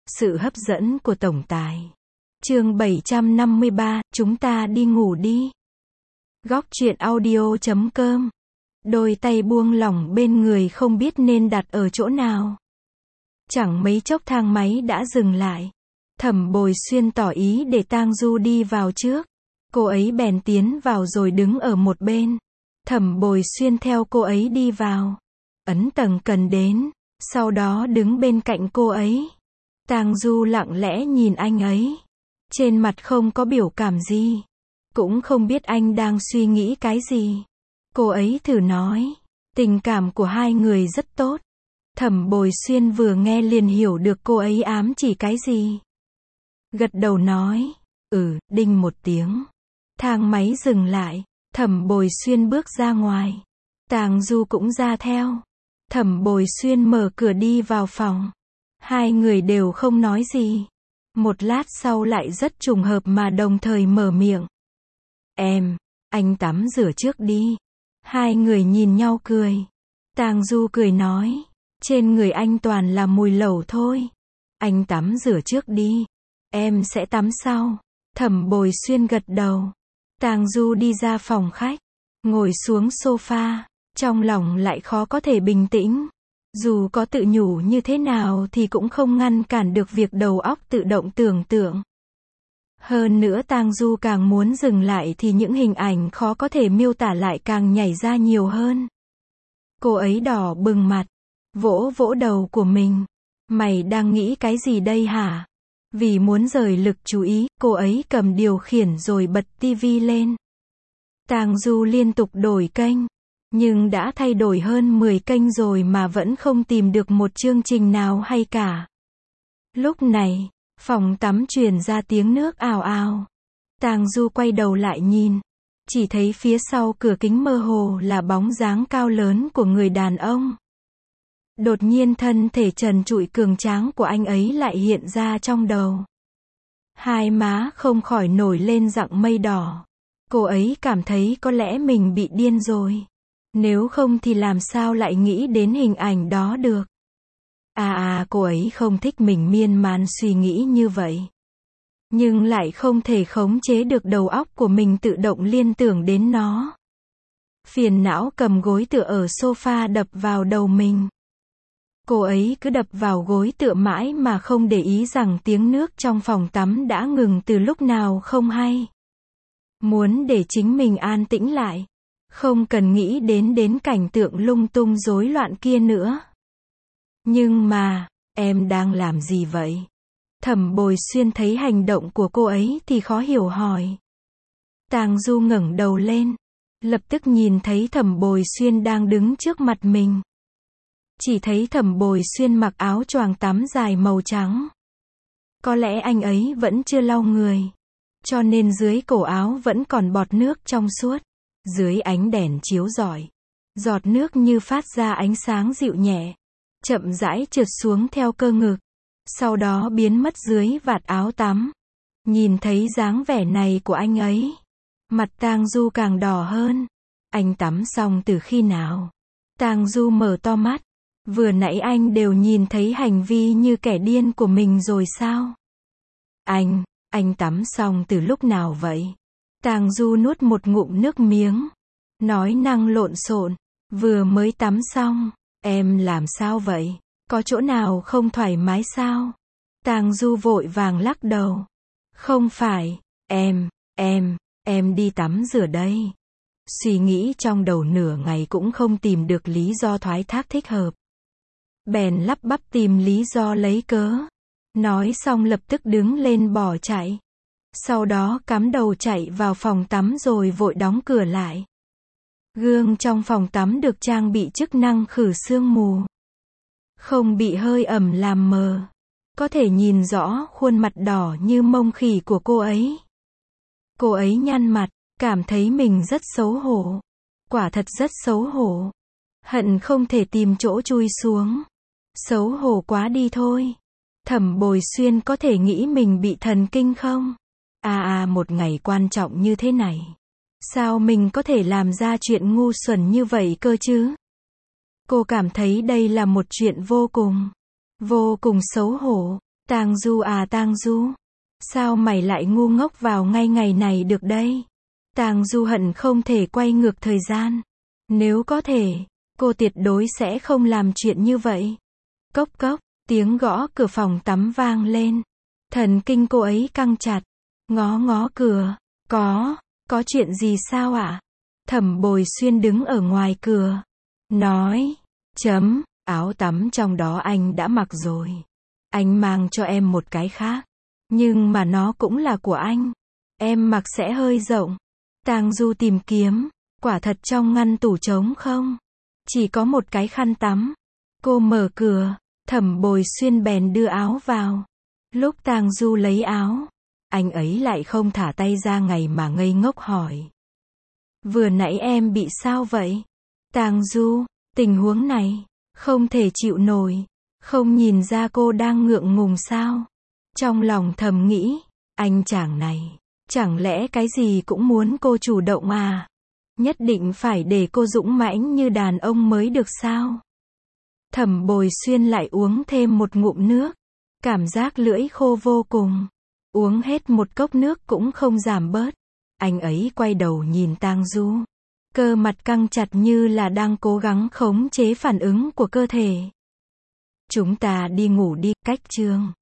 Sự hấp dẫn của tổng tài. Chương 753, chúng ta đi ngủ đi. Góc truyện audio.com. Đôi tay buông lỏng bên người không biết nên đặt ở chỗ nào. Chẳng mấy chốc thang máy đã dừng lại. Thẩm Bồi Xuyên tỏ ý để Tang Du đi vào trước. Cô ấy bèn tiến vào rồi đứng ở một bên. Thẩm Bồi Xuyên theo cô ấy đi vào. Ấn tầng cần đến, sau đó đứng bên cạnh cô ấy. Tang Du lặng lẽ nhìn anh ấy. Trên mặt không có biểu cảm gì. Cũng không biết anh đang suy nghĩ cái gì. Cô ấy thử nói. Tình cảm của hai người rất tốt. Thẩm Bồi Xuyên vừa nghe liền hiểu được cô ấy ám chỉ cái gì. Gật đầu nói. Đinh một tiếng. Thang máy dừng lại. Thẩm Bồi Xuyên bước ra ngoài. Tang Du cũng ra theo. Thẩm Bồi Xuyên mở cửa đi vào phòng. Hai người đều không nói gì. Một lát sau lại rất trùng hợp mà đồng thời mở miệng. Anh tắm rửa trước đi. Hai người nhìn nhau cười. Tang Du cười nói. Trên người anh toàn là mùi lẩu thôi. Anh tắm rửa trước đi. Em sẽ tắm sau. Thẩm Bồi Xuyên gật đầu. Tang Du đi ra phòng khách. Ngồi xuống sofa. Trong lòng lại khó có thể bình tĩnh. Dù có tự nhủ như thế nào thì cũng không ngăn cản được việc đầu óc tự động tưởng tượng. Hơn nữa Tang Du càng muốn dừng lại thì những hình ảnh khó có thể miêu tả lại càng nhảy ra nhiều hơn. Cô ấy đỏ bừng mặt. Vỗ vỗ đầu của mình. Mày đang nghĩ cái gì đây hả? Vì muốn rời lực chú ý, cô ấy cầm điều khiển rồi bật tivi lên. Tang Du liên tục đổi kênh. Nhưng đã thay đổi hơn 10 kênh rồi mà vẫn không tìm được một chương trình nào hay cả. Lúc này, phòng tắm truyền ra tiếng nước ào ào. Tang Du quay đầu lại nhìn. Chỉ thấy phía sau cửa kính mơ hồ là bóng dáng cao lớn của người đàn ông. Đột nhiên thân thể trần trụi cường tráng của anh ấy lại hiện ra trong đầu. Hai má không khỏi nổi lên dạng mây đỏ. Cô ấy cảm thấy có lẽ mình bị điên rồi. Nếu không thì làm sao lại nghĩ đến hình ảnh đó được. Cô ấy không thích mình miên man suy nghĩ như vậy. Nhưng lại không thể khống chế được đầu óc của mình tự động liên tưởng đến nó. Phiền não cầm gối tựa ở sofa đập vào đầu mình. Cô ấy cứ đập vào gối tựa mãi mà không để ý rằng tiếng nước trong phòng tắm đã ngừng từ lúc nào không hay. Muốn để chính mình an tĩnh lại. Không cần nghĩ đến cảnh tượng lung tung rối loạn kia nữa. Nhưng mà, em đang làm gì vậy? Thẩm Bồi Xuyên thấy hành động của cô ấy thì khó hiểu hỏi. Tang Du ngẩng đầu lên. Lập tức nhìn thấy Thẩm Bồi Xuyên đang đứng trước mặt mình. Chỉ thấy Thẩm Bồi Xuyên mặc áo choàng tắm dài màu trắng. Có lẽ anh ấy vẫn chưa lau người. Cho nên dưới cổ áo vẫn còn bọt nước trong suốt. Dưới ánh đèn chiếu rọi, giọt nước như phát ra ánh sáng dịu nhẹ, chậm rãi trượt xuống theo cơ ngực, sau đó biến mất dưới vạt áo tắm. Nhìn thấy dáng vẻ này của anh ấy, mặt Tang Du càng đỏ hơn. Anh tắm xong từ khi nào? Tang Du mở to mắt. Vừa nãy anh đều nhìn thấy hành vi như kẻ điên của mình rồi sao? Anh tắm xong từ lúc nào vậy? Tang Du nuốt một ngụm nước miếng. Nói năng lộn xộn. Vừa mới tắm xong. Em làm sao vậy? Có chỗ nào không thoải mái sao? Tang Du vội vàng lắc đầu. Không phải, em đi tắm rửa đây. Suy nghĩ trong đầu nửa ngày cũng không tìm được lý do thoái thác thích hợp. Bèn lắp bắp tìm lý do lấy cớ. Nói xong lập tức đứng lên bỏ chạy. Sau đó cắm đầu chạy vào phòng tắm rồi vội đóng cửa lại. Gương trong phòng tắm được trang bị chức năng khử sương mù. Không bị hơi ẩm làm mờ. Có thể nhìn rõ khuôn mặt đỏ như mông khỉ của cô ấy. Cô ấy nhăn mặt, cảm thấy mình rất xấu hổ. Quả thật rất xấu hổ. Hận không thể tìm chỗ chui xuống. Xấu hổ quá đi thôi. Thẩm Bồi Xuyên có thể nghĩ mình bị thần kinh không? Một ngày quan trọng như thế này. Sao mình có thể làm ra chuyện ngu xuẩn như vậy cơ chứ? Cô cảm thấy đây là một chuyện vô cùng xấu hổ. Tang Du à Tang Du, sao mày lại ngu ngốc vào ngay ngày này được đây? Tang Du hận không thể quay ngược thời gian. Nếu có thể, cô tuyệt đối sẽ không làm chuyện như vậy. Cốc cốc, tiếng gõ cửa phòng tắm vang lên. Thần kinh cô ấy căng chặt, ngó ngó cửa. Có chuyện gì sao ạ? Thẩm Bồi Xuyên đứng ở ngoài cửa, nói, áo tắm trong đó anh đã mặc rồi. Anh mang cho em một cái khác, nhưng mà nó cũng là của anh. Em mặc sẽ hơi rộng. Tang Du tìm kiếm, quả thật trong ngăn tủ trống không, chỉ có một cái khăn tắm. Cô mở cửa, Thẩm Bồi Xuyên bèn đưa áo vào. Lúc Tang Du lấy áo, anh ấy lại không thả tay ra ngày mà ngây ngốc hỏi. Vừa nãy em bị sao vậy? Tang Du, tình huống này, không thể chịu nổi. Không nhìn ra cô đang ngượng ngùng sao? Trong lòng thầm nghĩ, anh chàng này, chẳng lẽ cái gì cũng muốn cô chủ động à? Nhất định phải để cô dũng mãnh như đàn ông mới được sao? Thẩm Bồi Xuyên lại uống thêm một ngụm nước. Cảm giác lưỡi khô vô cùng. Uống hết một cốc nước cũng không giảm bớt. Anh ấy quay đầu nhìn Tang Du. Cơ mặt căng chặt như là đang cố gắng khống chế phản ứng của cơ thể. Chúng ta đi ngủ đi, cách chương.